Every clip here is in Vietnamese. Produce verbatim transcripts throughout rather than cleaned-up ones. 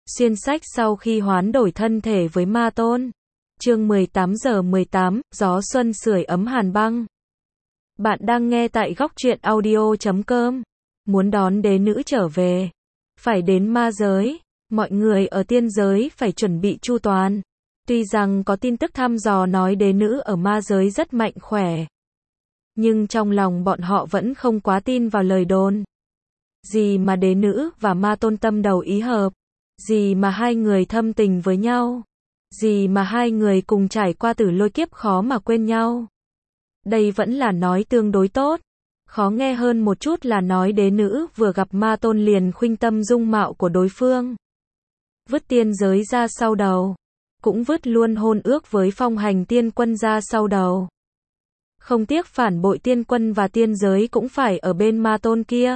Xuyên sách sau khi hoán đổi thân thể với Ma Tôn. Chương mười tám giờ mười tám, gió xuân sưởi ấm hàn băng. Bạn đang nghe tại góc truyện audio chấm com. Muốn đón đế nữ trở về, phải đến ma giới, mọi người ở tiên giới phải chuẩn bị chu toàn. Tuy rằng có tin tức thăm dò nói đế nữ ở ma giới rất mạnh khỏe, nhưng trong lòng bọn họ vẫn không quá tin vào lời đồn. Gì mà đế nữ và Ma Tôn tâm đầu ý hợp, gì mà hai người thâm tình với nhau, gì mà hai người cùng trải qua tử lôi kiếp khó mà quên nhau. Đây vẫn là nói tương đối tốt. Khó nghe hơn một chút là nói đế nữ vừa gặp Ma Tôn liền khuynh tâm dung mạo của đối phương, vứt tiên giới ra sau đầu, cũng vứt luôn hôn ước với Phong Hành Tiên Quân ra sau đầu. Không tiếc phản bội tiên quân và tiên giới cũng phải ở bên Ma Tôn kia,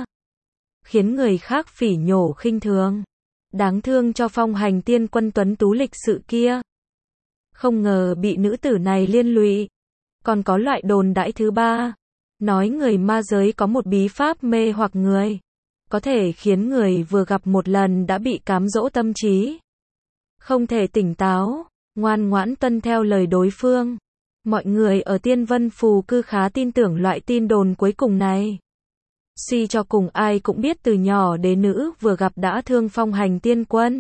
khiến người khác phỉ nhổ khinh thường. Đáng thương cho Phong Hành Tiên Quân tuấn tú lịch sự kia, không ngờ bị nữ tử này liên lụy. Còn có loại đồn đãi thứ ba, nói người ma giới có một bí pháp mê hoặc người, có thể khiến người vừa gặp một lần đã bị cám dỗ tâm trí, không thể tỉnh táo, ngoan ngoãn tuân theo lời đối phương. Mọi người ở Tiên Vân Phù Cư khá tin tưởng loại tin đồn cuối cùng này. Suy cho cùng ai cũng biết từ nhỏ đế nữ vừa gặp đã thương Phong Hành Tiên Quân.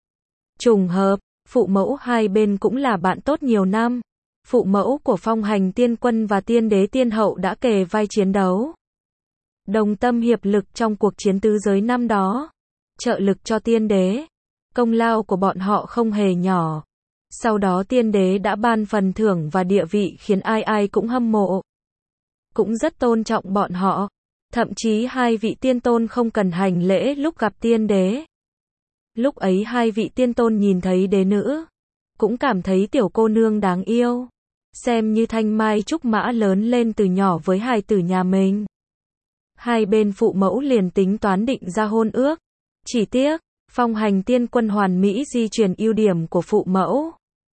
Trùng hợp, phụ mẫu hai bên cũng là bạn tốt nhiều năm. Phụ mẫu của Phong Hành Tiên Quân và Tiên Đế Tiên Hậu đã kề vai chiến đấu, đồng tâm hiệp lực trong cuộc chiến tứ giới năm đó, trợ lực cho Tiên Đế. Công lao của bọn họ không hề nhỏ. Sau đó Tiên Đế đã ban phần thưởng và địa vị khiến ai ai cũng hâm mộ, cũng rất tôn trọng bọn họ. Thậm chí hai vị tiên tôn không cần hành lễ lúc gặp Tiên Đế. Lúc ấy hai vị tiên tôn nhìn thấy đế nữ, cũng cảm thấy tiểu cô nương đáng yêu, xem như thanh mai trúc mã lớn lên từ nhỏ với hài tử nhà mình. Hai bên phụ mẫu liền tính toán định ra hôn ước. Chỉ tiếc, Phong Hành Tiên Quân hoàn mỹ di truyền ưu điểm của phụ mẫu,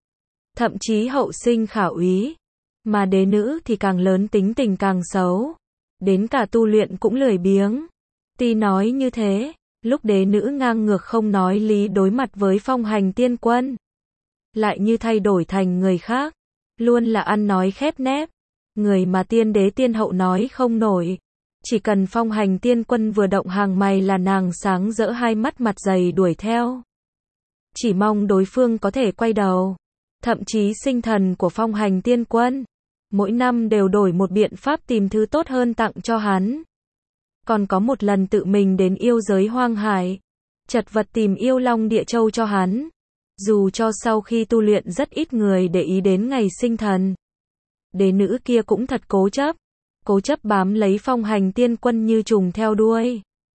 thậm chí hậu sinh khảo úy, mà đế nữ thì càng lớn tính tình càng xấu, đến cả tu luyện cũng lười biếng. Tuy nói như thế, lúc đế nữ ngang ngược không nói lý đối mặt với Phong Hành Tiên Quân, lại như thay đổi thành người khác, luôn là ăn nói khép nép, người mà Tiên Đế Tiên Hậu nói không nổi. Chỉ cần Phong Hành Tiên Quân vừa động hàng mày là nàng sáng rỡ hai mắt mặt dày đuổi theo, chỉ mong đối phương có thể quay đầu. Thậm chí sinh thần của Phong Hành Tiên Quân mỗi năm đều đổi một biện pháp tìm thứ tốt hơn tặng cho hắn. Còn có một lần tự mình đến yêu giới hoang hải, chật vật tìm yêu long địa châu cho hắn. Dù cho sau khi tu luyện rất ít người để ý đến ngày sinh thần, đế nữ kia cũng thật cố chấp, cố chấp bám lấy Phong Hành Tiên Quân như trùng theo đuôi.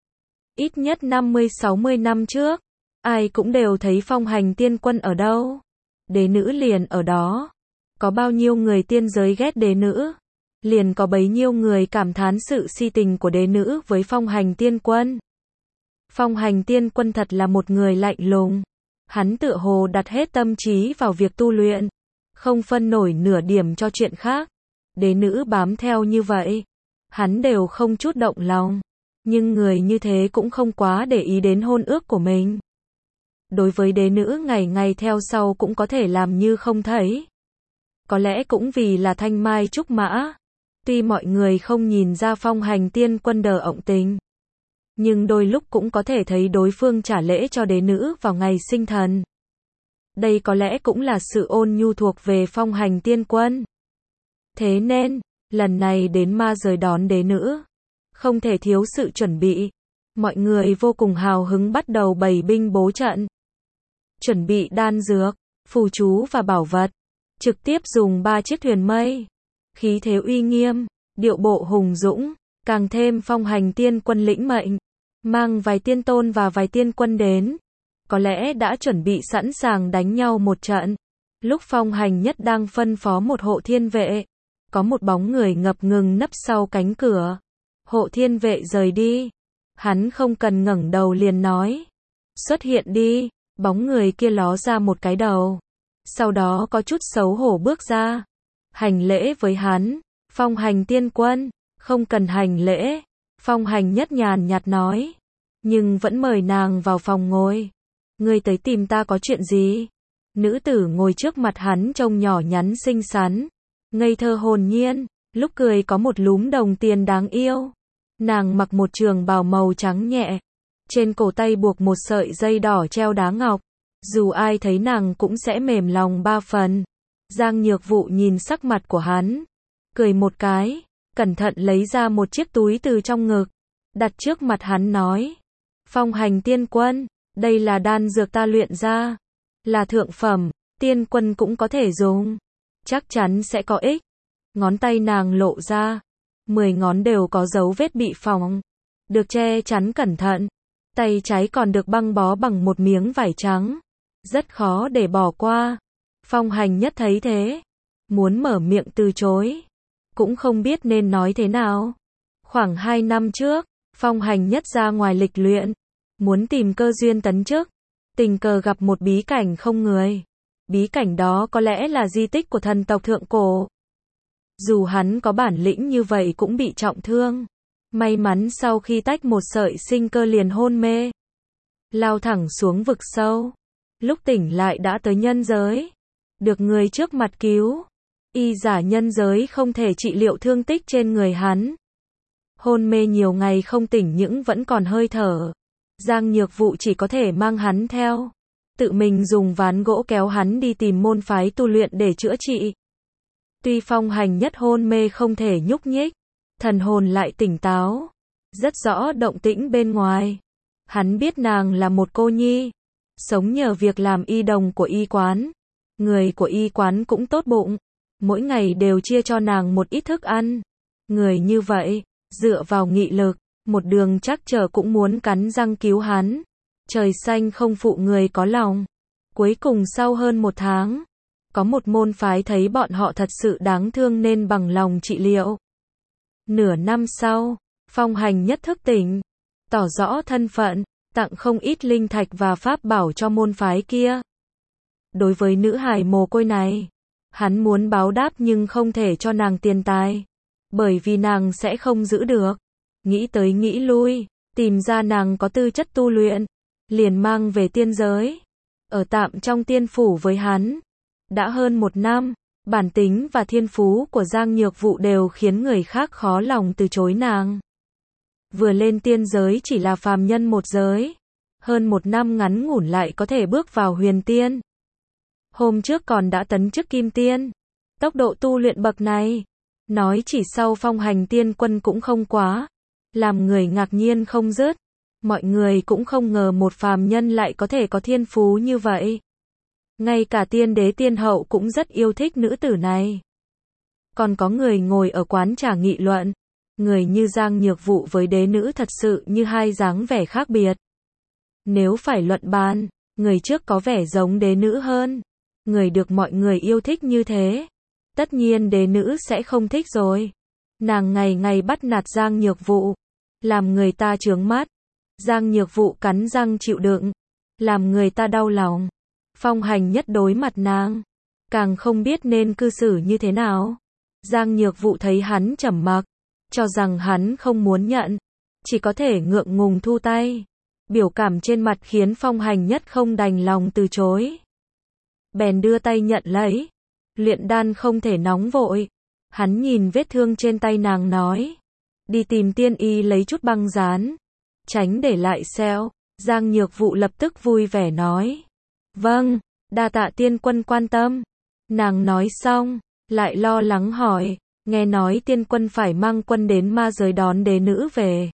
Ít nhất năm mươi sáu mươi năm trước, ai cũng đều thấy Phong Hành Tiên Quân ở đâu, đế nữ liền ở đó. Có bao nhiêu người tiên giới ghét đế nữ, liền có bấy nhiêu người cảm thán sự si tình của đế nữ với Phong Hành Tiên Quân. Phong Hành Tiên Quân thật là một người lạnh lùng. Hắn tựa hồ đặt hết tâm trí vào việc tu luyện, không phân nổi nửa điểm cho chuyện khác. Đế nữ bám theo như vậy, hắn đều không chút động lòng. Nhưng người như thế cũng không quá để ý đến hôn ước của mình. Đối với đế nữ ngày ngày theo sau cũng có thể làm như không thấy. Có lẽ cũng vì là thanh mai trúc mã. Tuy mọi người không nhìn ra Phong Hành Tiên Quân đờ ọng tình, nhưng đôi lúc cũng có thể thấy đối phương trả lễ cho đế nữ vào ngày sinh thần. Đây có lẽ cũng là sự ôn nhu thuộc về Phong Hành Tiên Quân. Thế nên, lần này đến ma giới đón đế nữ, không thể thiếu sự chuẩn bị. Mọi người vô cùng hào hứng bắt đầu bày binh bố trận, chuẩn bị đan dược, phù chú và bảo vật. Trực tiếp dùng ba chiếc thuyền mây, khí thế uy nghiêm, điệu bộ hùng dũng, càng thêm Phong Hành Tiên Quân lĩnh mệnh, mang vài tiên tôn và vài tiên quân đến, có lẽ đã chuẩn bị sẵn sàng đánh nhau một trận. Lúc Phong Hành Nhất đang phân phó một hộ thiên vệ, có một bóng người ngập ngừng nấp sau cánh cửa. Hộ thiên vệ rời đi, hắn không cần ngẩng đầu liền nói, xuất hiện đi. Bóng người kia ló ra một cái đầu, sau đó có chút xấu hổ bước ra, hành lễ với hắn. Phong Hành Tiên Quân, không cần hành lễ. Phong Hành Nhất nhàn nhạt nói, nhưng vẫn mời nàng vào phòng ngồi. Ngươi tới tìm ta có chuyện gì? Nữ tử ngồi trước mặt hắn trông nhỏ nhắn xinh xắn, ngây thơ hồn nhiên, lúc cười có một lúm đồng tiền đáng yêu. Nàng mặc một trường bào màu trắng nhẹ, trên cổ tay buộc một sợi dây đỏ treo đá ngọc, dù ai thấy nàng cũng sẽ mềm lòng ba phần. Giang Nhược Vụ nhìn sắc mặt của hắn, cười một cái, cẩn thận lấy ra một chiếc túi từ trong ngực, đặt trước mặt hắn nói: Phong Hành tiên quân, đây là đan dược ta luyện ra, là thượng phẩm, tiên quân cũng có thể dùng, chắc chắn sẽ có ích. Ngón tay nàng lộ ra, mười ngón đều có dấu vết bị phỏng, được che chắn cẩn thận, tay trái còn được băng bó bằng một miếng vải trắng, rất khó để bỏ qua. Phong Hành Nhất thấy thế, muốn mở miệng từ chối, cũng không biết nên nói thế nào. Khoảng hai năm trước, Phong Hành Nhất ra ngoài lịch luyện, muốn tìm cơ duyên tấn chức, tình cờ gặp một bí cảnh không người. Bí cảnh đó có lẽ là di tích của thần tộc thượng cổ. Dù hắn có bản lĩnh như vậy cũng bị trọng thương. May mắn sau khi tách một sợi sinh cơ liền hôn mê, lao thẳng xuống vực sâu. Lúc tỉnh lại đã tới nhân giới, được người trước mặt cứu. Y giả nhân giới không thể trị liệu thương tích trên người hắn. Hôn mê nhiều ngày không tỉnh nhưng vẫn còn hơi thở. Giang Nhược Vụ chỉ có thể mang hắn theo, tự mình dùng ván gỗ kéo hắn đi tìm môn phái tu luyện để chữa trị. Tuy Phong Hành Nhất hôn mê không thể nhúc nhích, thần hồn lại tỉnh táo, rất rõ động tĩnh bên ngoài. Hắn biết nàng là một cô nhi, sống nhờ việc làm y đồng của y quán. Người của y quán cũng tốt bụng, mỗi ngày đều chia cho nàng một ít thức ăn. Người như vậy, dựa vào nghị lực, một đường trắc trở cũng muốn cắn răng cứu hắn. Trời xanh không phụ người có lòng. Cuối cùng sau hơn một tháng, có một môn phái thấy bọn họ thật sự đáng thương nên bằng lòng trị liệu. Nửa năm sau, Phong Hành Nhất thức tỉnh, tỏ rõ thân phận, tặng không ít linh thạch và pháp bảo cho môn phái kia. Đối với nữ hài mồ côi này, hắn muốn báo đáp nhưng không thể cho nàng tiền tài, bởi vì nàng sẽ không giữ được. Nghĩ tới nghĩ lui, tìm ra nàng có tư chất tu luyện, liền mang về tiên giới, ở tạm trong tiên phủ với hắn. Đã hơn một năm, bản tính và thiên phú của Giang Nhược Vụ đều khiến người khác khó lòng từ chối nàng. Vừa lên tiên giới chỉ là phàm nhân một giới, hơn một năm ngắn ngủn lại có thể bước vào huyền tiên. Hôm trước còn đã tấn chức kim tiên. Tốc độ tu luyện bậc này, nói chỉ sau Phong Hành tiên quân cũng không quá, làm người ngạc nhiên không dứt. Mọi người cũng không ngờ một phàm nhân lại có thể có thiên phú như vậy. Ngay cả tiên đế tiên hậu cũng rất yêu thích nữ tử này. Còn có người ngồi ở quán trà nghị luận, người như Giang Nhược Vụ với đế nữ thật sự như hai dáng vẻ khác biệt. Nếu phải luận bàn, người trước có vẻ giống đế nữ hơn. Người được mọi người yêu thích như thế, tất nhiên đế nữ sẽ không thích rồi. Nàng ngày ngày bắt nạt Giang Nhược Vụ, làm người ta chướng mắt. Giang Nhược Vụ cắn răng chịu đựng, làm người ta đau lòng. Phong Hành Nhất đối mặt nàng, càng không biết nên cư xử như thế nào. Giang Nhược Vụ thấy hắn trầm mặc, cho rằng hắn không muốn nhận, chỉ có thể ngượng ngùng thu tay. Biểu cảm trên mặt khiến Phong Hành Nhất không đành lòng từ chối, bèn đưa tay nhận lấy. Luyện đan không thể nóng vội. Hắn nhìn vết thương trên tay nàng nói, đi tìm tiên y lấy chút băng dán, tránh để lại sẹo. Giang Nhược Vụ lập tức vui vẻ nói, vâng, đa tạ tiên quân quan tâm. Nàng nói xong, lại lo lắng hỏi, nghe nói tiên quân phải mang quân đến ma giới đón đế nữ về.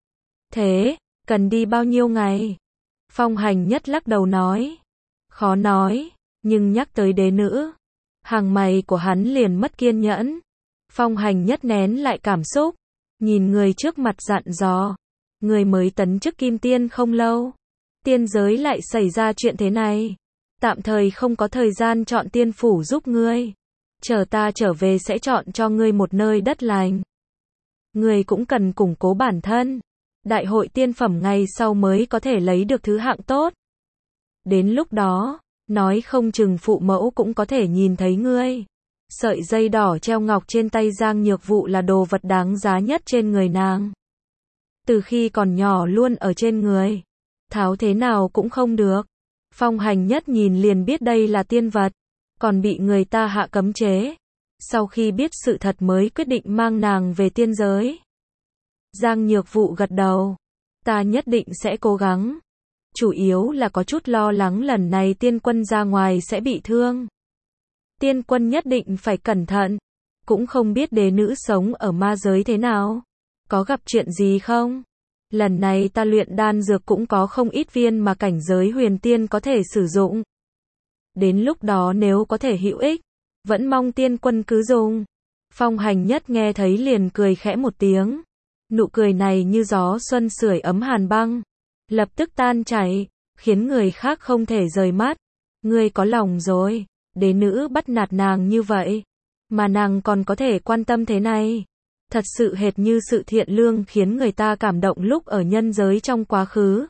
Thế, cần đi bao nhiêu ngày? Phong Hành Nhất lắc đầu nói, khó nói, nhưng nhắc tới đế nữ, hàng mày của hắn liền mất kiên nhẫn. Phong Hành Nhất nén lại cảm xúc, nhìn người trước mặt dặn dò, người mới tấn chức kim tiên không lâu, tiên giới lại xảy ra chuyện thế này, tạm thời không có thời gian chọn tiên phủ giúp ngươi, chờ ta trở về sẽ chọn cho ngươi một nơi đất lành. Ngươi cũng cần củng cố bản thân, đại hội tiên phẩm ngày sau mới có thể lấy được thứ hạng tốt. Đến lúc đó, nói không chừng phụ mẫu cũng có thể nhìn thấy ngươi. Sợi dây đỏ treo ngọc trên tay Giang Nhược Vụ là đồ vật đáng giá nhất trên người nàng. Từ khi còn nhỏ luôn ở trên người, tháo thế nào cũng không được. Phong Hành Nhất nhìn liền biết đây là tiên vật, còn bị người ta hạ cấm chế. Sau khi biết sự thật mới quyết định mang nàng về tiên giới. Giang Nhược Vụ gật đầu. Ta nhất định sẽ cố gắng. Chủ yếu là có chút lo lắng lần này tiên quân ra ngoài sẽ bị thương. Tiên quân nhất định phải cẩn thận. Cũng không biết đế nữ sống ở ma giới thế nào. Có gặp chuyện gì không? Lần này ta luyện đan dược cũng có không ít viên mà cảnh giới huyền tiên có thể sử dụng. Đến lúc đó nếu có thể hữu ích, vẫn mong tiên quân cứ dùng. Phong Hành Nhất nghe thấy liền cười khẽ một tiếng. Nụ cười này như gió xuân sưởi ấm hàn băng. Lập tức tan chảy, khiến người khác không thể rời mắt. Ngươi có lòng rồi, đế nữ bắt nạt nàng như vậy. Mà nàng còn có thể quan tâm thế này. Thật sự hệt như sự thiện lương khiến người ta cảm động lúc ở nhân giới trong quá khứ.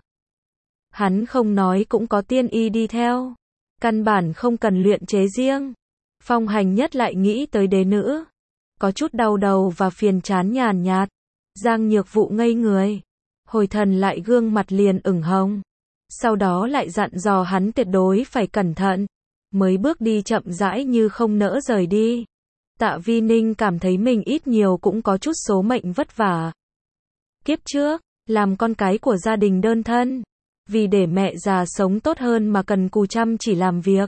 Hắn không nói cũng có tiên y đi theo. Căn bản không cần luyện chế riêng. Phong Hành Nhất lại nghĩ tới đế nữ. Có chút đau đầu và phiền chán nhàn nhạt. Giang Nhược Vụ ngây người. Hồi thần lại gương mặt liền ửng hồng. Sau đó lại dặn dò hắn tuyệt đối phải cẩn thận. Mới bước đi chậm rãi như không nỡ rời đi. Tạ Vi Ninh cảm thấy mình ít nhiều cũng có chút số mệnh vất vả. Kiếp trước, làm con cái của gia đình đơn thân. Vì để mẹ già sống tốt hơn mà cần cù chăm chỉ làm việc.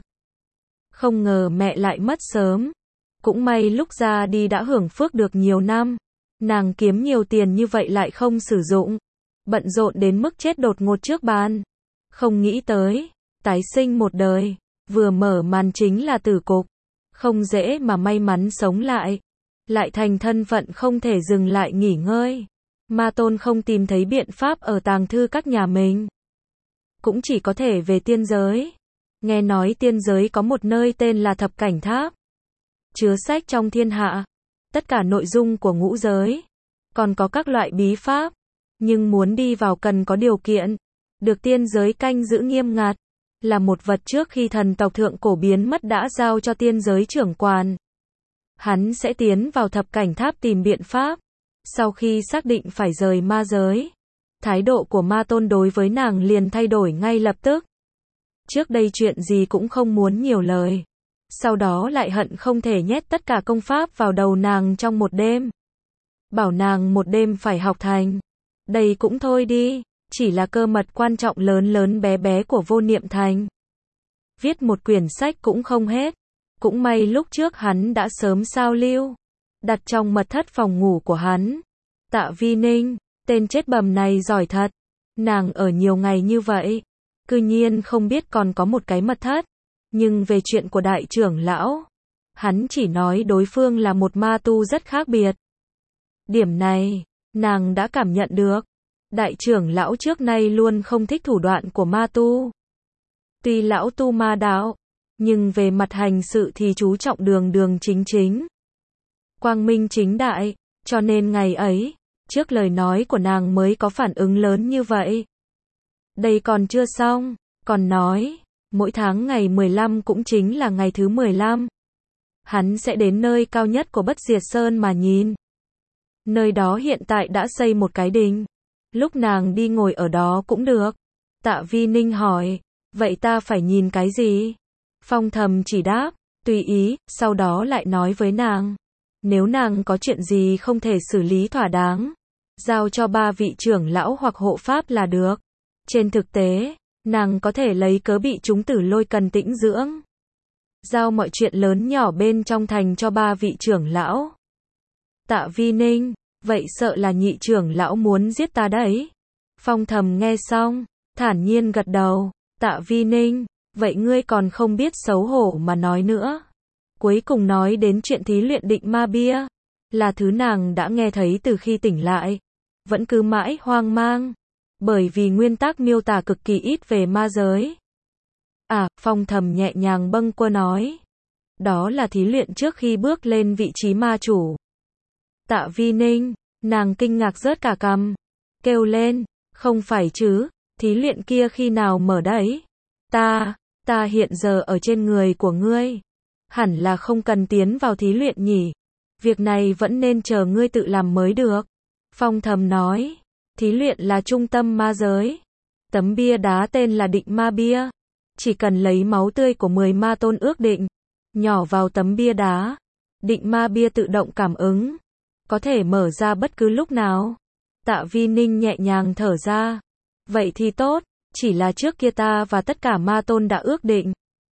Không ngờ mẹ lại mất sớm. Cũng may lúc ra đi đã hưởng phước được nhiều năm. Nàng kiếm nhiều tiền như vậy lại không sử dụng. Bận rộn đến mức chết đột ngột trước bàn. Không nghĩ tới, tái sinh một đời. Vừa mở màn chính là tử cục. Không dễ mà may mắn sống lại. Lại thành thân phận không thể dừng lại nghỉ ngơi. Ma Tôn không tìm thấy biện pháp ở tàng thư các nhà mình. Cũng chỉ có thể về tiên giới. Nghe nói tiên giới có một nơi tên là Thập Cảnh Tháp. Chứa sách trong thiên hạ. Tất cả nội dung của ngũ giới. Còn có các loại bí pháp. Nhưng muốn đi vào cần có điều kiện. Được tiên giới canh giữ nghiêm ngặt. Là một vật trước khi thần tộc thượng cổ biến mất đã giao cho tiên giới trưởng quản. Hắn sẽ tiến vào Thập Cảnh Tháp tìm biện pháp. Sau khi xác định phải rời ma giới. Thái độ của Ma Tôn đối với nàng liền thay đổi ngay lập tức. Trước đây chuyện gì cũng không muốn nhiều lời. Sau đó lại hận không thể nhét tất cả công pháp vào đầu nàng trong một đêm. Bảo nàng một đêm phải học thành. Đây cũng thôi đi, chỉ là cơ mật quan trọng lớn lớn bé bé của Vô Niệm Thành. Viết một quyển sách cũng không hết. Cũng may lúc trước hắn đã sớm sao lưu. Đặt trong mật thất phòng ngủ của hắn. Tạ Vi Ninh, tên chết bầm này giỏi thật. Nàng ở nhiều ngày như vậy. Cư nhiên không biết còn có một cái mật thất. Nhưng về chuyện của đại trưởng lão, hắn chỉ nói đối phương là một ma tu rất khác biệt. Điểm này, nàng đã cảm nhận được. Đại trưởng lão trước nay luôn không thích thủ đoạn của ma tu. Tuy lão tu ma đạo, nhưng về mặt hành sự thì chú trọng đường đường chính chính. Quang minh chính đại, cho nên ngày ấy, trước lời nói của nàng mới có phản ứng lớn như vậy. Đây còn chưa xong, còn nói, mỗi tháng ngày mười lăm cũng chính là ngày thứ mười lăm. Hắn sẽ đến nơi cao nhất của Bất Diệt Sơn mà nhìn. Nơi đó hiện tại đã xây một cái đình. Lúc nàng đi ngồi ở đó cũng được. Tạ Vi Ninh hỏi, vậy ta phải nhìn cái gì? Phong Thầm chỉ đáp, tùy ý, sau đó lại nói với nàng. Nếu nàng có chuyện gì không thể xử lý thỏa đáng, giao cho ba vị trưởng lão hoặc hộ pháp là được. Trên thực tế, nàng có thể lấy cớ bị chúng tử lôi cần tĩnh dưỡng. Giao mọi chuyện lớn nhỏ bên trong thành cho ba vị trưởng lão. Tạ Vi Ninh, vậy sợ là nhị trưởng lão muốn giết ta đấy. Phong Thầm nghe xong, thản nhiên gật đầu. Tạ Vi Ninh, vậy ngươi còn không biết xấu hổ mà nói nữa. Cuối cùng nói đến chuyện thí luyện định ma bia. Là thứ nàng đã nghe thấy từ khi tỉnh lại. Vẫn cứ mãi hoang mang. Bởi vì nguyên tắc miêu tả cực kỳ ít về ma giới. À, Phong Thầm nhẹ nhàng bâng quơ nói. Đó là thí luyện trước khi bước lên vị trí ma chủ. Tạ Vi Ninh, nàng kinh ngạc rớt cả cằm. Kêu lên, không phải chứ, thí luyện kia khi nào mở đấy? Ta, ta hiện giờ ở trên người của ngươi. Hẳn là không cần tiến vào thí luyện nhỉ. Việc này vẫn nên chờ ngươi tự làm mới được. Phong Thầm nói. Thí luyện là trung tâm ma giới. Tấm bia đá tên là định ma bia. chỉ cần lấy máu tươi của mười ma tôn ước định, nhỏ vào tấm bia đá, định ma bia tự động cảm ứng, có thể mở ra bất cứ lúc nào. Tạ Vi Ninh nhẹ nhàng thở ra. Vậy thì tốt, chỉ là trước kia ta và tất cả ma tôn đã ước định.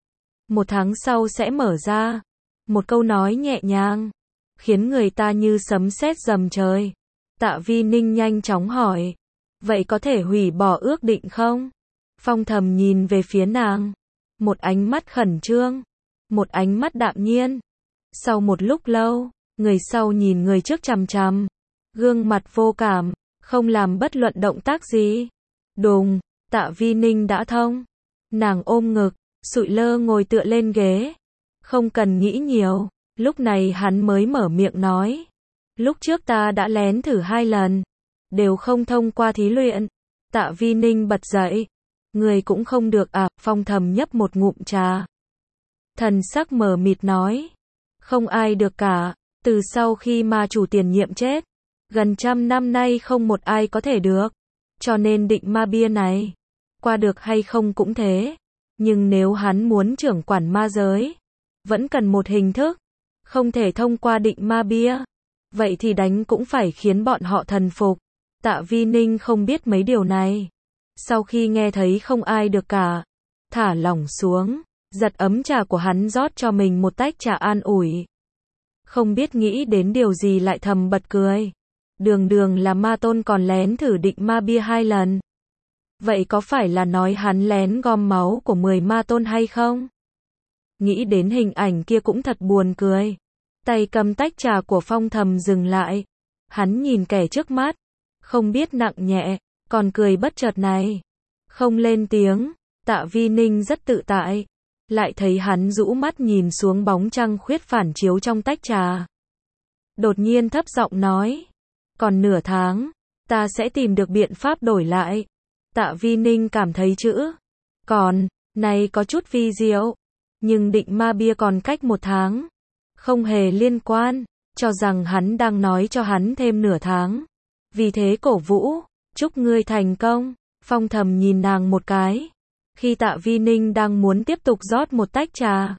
Một tháng sau sẽ mở ra. Một câu nói nhẹ nhàng, khiến người ta như sấm sét dầm trời. Tạ Vi Ninh nhanh chóng hỏi. Vậy có thể hủy bỏ ước định không? Phong Thầm nhìn về phía nàng. Một ánh mắt khẩn trương. Một ánh mắt đạm nhiên. Sau một lúc lâu, người sau nhìn người trước chằm chằm. Gương mặt vô cảm, không làm bất luận động tác gì. Đùng, Tạ Vi Ninh đã thông. Nàng ôm ngực, sụi lơ ngồi tựa lên ghế. Không cần nghĩ nhiều, lúc này hắn mới mở miệng nói. Lúc trước ta đã lén thử hai lần, đều không thông qua thí luyện. Tạ Vi Ninh bật dậy. Người cũng không được à? Phong Thầm nhấp một ngụm trà. Thần sắc mờ mịt nói. Không ai được cả, từ sau khi ma chủ tiền nhiệm chết, gần trăm năm nay không một ai có thể được. Cho nên định ma bia này, qua được hay không cũng thế. Nhưng nếu hắn muốn trưởng quản ma giới, vẫn cần một hình thức, không thể thông qua định ma bia. Vậy thì đánh cũng phải khiến bọn họ thần phục. Tạ Vi Ninh không biết mấy điều này. Sau khi nghe thấy không ai được cả, thả lỏng xuống, giật ấm trà của hắn rót cho mình một tách trà an ủi. Không biết nghĩ đến điều gì lại thầm bật cười. Đường đường là ma tôn còn lén thử định ma bia hai lần. Vậy có phải là nói hắn lén gom máu của mười ma tôn hay không? Nghĩ đến hình ảnh kia cũng thật buồn cười. Tay cầm tách trà của Phong Thầm dừng lại. Hắn nhìn kẻ trước mắt, không biết nặng nhẹ, còn cười bất chợt này. Không lên tiếng, Tạ Vi Ninh rất tự tại. Lại thấy hắn rũ mắt nhìn xuống bóng trăng khuyết phản chiếu trong tách trà. Đột nhiên thấp giọng nói. Còn nửa tháng, ta sẽ tìm được biện pháp đổi lại. Tạ Vi Ninh cảm thấy chữ còn này có chút vi diệu. Nhưng định ma bia còn cách một tháng. Không hề liên quan, cho rằng hắn đang nói cho hắn thêm nửa tháng. Vì thế cổ vũ, chúc ngươi thành công. Phong Thầm nhìn nàng một cái. Khi Tạ Vi Ninh đang muốn tiếp tục rót một tách trà,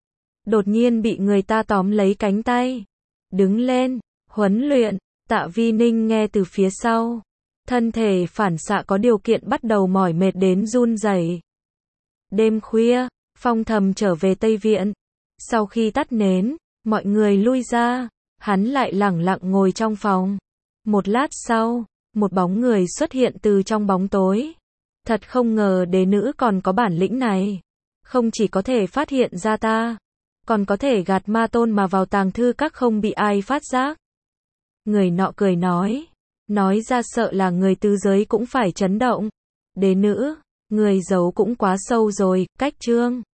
đột nhiên bị người ta tóm lấy cánh tay. Đứng lên, huấn luyện. Tạ Vi Ninh nghe từ phía sau. Thân thể phản xạ có điều kiện bắt đầu mỏi mệt đến run rẩy. Đêm khuya, Phong Thầm trở về Tây Viện. Sau khi tắt nến, mọi người lui ra. Hắn lại lẳng lặng ngồi trong phòng. Một lát sau, một bóng người xuất hiện từ trong bóng tối. Thật không ngờ đế nữ còn có bản lĩnh này. Không chỉ có thể phát hiện ra ta, còn có thể gạt ma tôn mà vào tàng thư các không bị ai phát giác. Người nọ cười nói. Nói ra sợ là người tứ giới cũng phải chấn động. Đế nữ, người giấu cũng quá sâu rồi. Cách chương